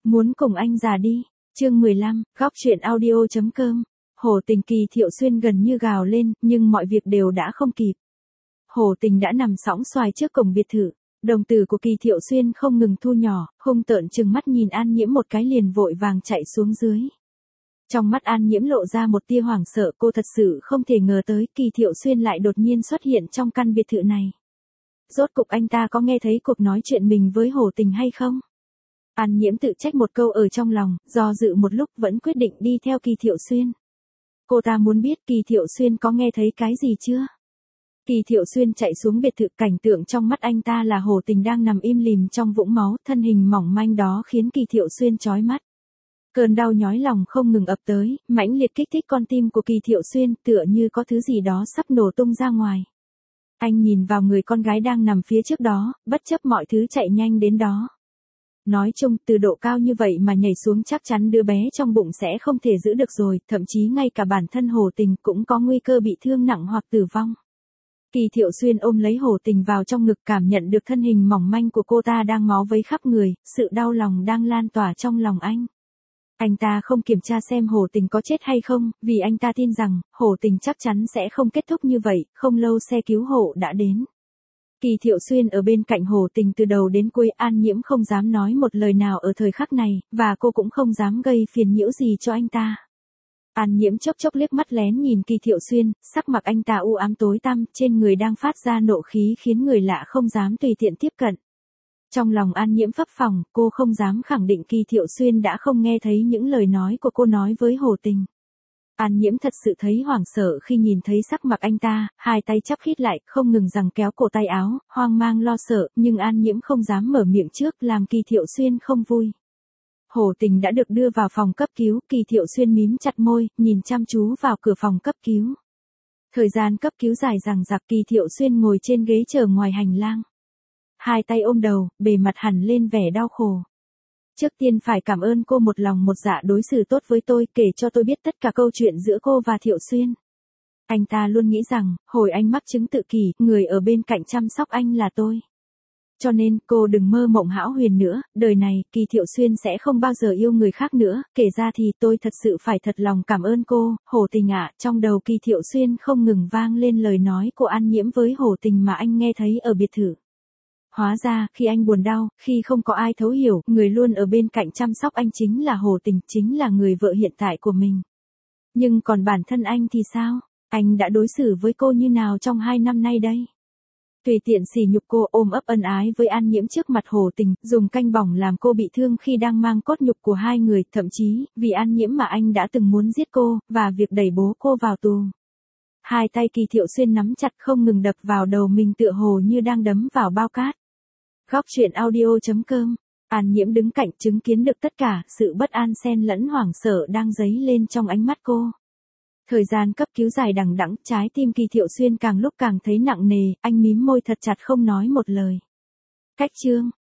Muốn cùng anh già đi. Chương 15, góc truyện audio.com. Hồ Tình Kỳ Thiệu Xuyên gần như gào lên, nhưng mọi việc đều đã không kịp. Hồ Tình đã nằm sõng xoài trước cổng biệt thự. Đồng tử của Kỳ Thiệu Xuyên không ngừng thu nhỏ, hung tợn trừng mắt nhìn An Nhiễm một cái liền vội vàng chạy xuống dưới. Trong mắt An Nhiễm lộ ra một tia hoảng sợ, cô thật sự không thể ngờ tới Kỳ Thiệu Xuyên lại đột nhiên xuất hiện trong căn biệt thự này. Rốt cục anh ta có nghe thấy cuộc nói chuyện mình với Hồ Tình hay không? An Nhiễm tự trách một câu ở trong lòng, do dự một lúc vẫn quyết định đi theo Kỳ Thiệu Xuyên. Cô ta muốn biết Kỳ Thiệu Xuyên có nghe thấy cái gì chưa? Kỳ Thiệu Xuyên chạy xuống biệt thự, cảnh tượng trong mắt anh ta là Hồ Tình đang nằm im lìm trong vũng máu, thân hình mỏng manh đó khiến Kỳ Thiệu Xuyên chói mắt. Cơn đau nhói lòng không ngừng ập tới, mãnh liệt kích thích con tim của Kỳ Thiệu Xuyên, tựa như có thứ gì đó sắp nổ tung ra ngoài. Anh nhìn vào người con gái đang nằm phía trước đó, bất chấp mọi thứ chạy nhanh đến đó. Nói chung, từ độ cao như vậy mà nhảy xuống chắc chắn đứa bé trong bụng sẽ không thể giữ được rồi, thậm chí ngay cả bản thân Hồ Tình cũng có nguy cơ bị thương nặng hoặc tử vong. Kỳ Thiệu Xuyên ôm lấy Hồ Tình vào trong ngực, cảm nhận được thân hình mỏng manh của cô ta đang máu vấy khắp người, sự đau lòng đang lan tỏa trong lòng anh. Anh ta không kiểm tra xem Hồ Tình có chết hay không, vì anh ta tin rằng, Hồ Tình chắc chắn sẽ không kết thúc như vậy, không lâu xe cứu hộ đã đến. Kỳ Thiệu Xuyên ở bên cạnh Hồ Tình từ đầu đến cuối, An Nhiễm không dám nói một lời nào ở thời khắc này, và cô cũng không dám gây phiền nhiễu gì cho anh ta. An Nhiễm chốc chốc liếc mắt lén nhìn Kỳ Thiệu Xuyên, sắc mặt anh ta u ám tối tăm, trên người đang phát ra nộ khí khiến người lạ không dám tùy tiện tiếp cận. Trong lòng An Nhiễm phập phồng, cô không dám khẳng định Kỳ Thiệu Xuyên đã không nghe thấy những lời nói của cô nói với Hồ Tình. An Nhiễm thật sự thấy hoảng sợ khi nhìn thấy sắc mặt anh ta, hai tay chắp khít lại, không ngừng giằng kéo cổ tay áo, hoang mang lo sợ, nhưng An Nhiễm không dám mở miệng trước, làm Kỳ Thiệu Xuyên không vui. Hồ Tình đã được đưa vào phòng cấp cứu, Kỳ Thiệu Xuyên mím chặt môi, nhìn chăm chú vào cửa phòng cấp cứu. Thời gian cấp cứu dài dằng dặc, Kỳ Thiệu Xuyên ngồi trên ghế chờ ngoài hành lang. Hai tay ôm đầu, bề mặt hằn lên vẻ đau khổ. Trước tiên phải cảm ơn cô một lòng một dạ đối xử tốt với tôi, kể cho tôi biết tất cả câu chuyện giữa cô và Thiệu Xuyên. Anh ta luôn nghĩ rằng, hồi anh mắc chứng tự kỷ, người ở bên cạnh chăm sóc anh là tôi. Cho nên, cô đừng mơ mộng hão huyền nữa, đời này, Kỳ Thiệu Xuyên sẽ không bao giờ yêu người khác nữa, kể ra thì tôi thật sự phải thật lòng cảm ơn cô, Hồ Tình ạ. Trong đầu Kỳ Thiệu Xuyên không ngừng vang lên lời nói của An Nhiễm với Hồ Tình mà anh nghe thấy ở biệt thự. Hóa ra, khi anh buồn đau, khi không có ai thấu hiểu, người luôn ở bên cạnh chăm sóc anh chính là Hồ Tình, chính là người vợ hiện tại của mình. Nhưng còn bản thân anh thì sao? Anh đã đối xử với cô như nào trong 2 năm nay đây? Tùy tiện sỉ nhục cô, ôm ấp ân ái với An Nhiễm trước mặt Hồ Tình, dùng canh bỏng làm cô bị thương khi đang mang cốt nhục của hai người, thậm chí, vì An Nhiễm mà anh đã từng muốn giết cô, và việc đẩy bố cô vào tù. Hai tay Kỳ Thiệu Xuyên nắm chặt không ngừng đập vào đầu mình, tựa hồ như đang đấm vào bao cát. Góc truyện audio.com. An Nhiễm đứng cạnh chứng kiến được tất cả, sự bất an xen lẫn hoảng sợ đang dấy lên trong ánh mắt cô. Thời gian cấp cứu dài đằng đẵng, trái tim Kỳ Thiệu Xuyên càng lúc càng thấy nặng nề, anh mím môi thật chặt không nói một lời. Cách chương.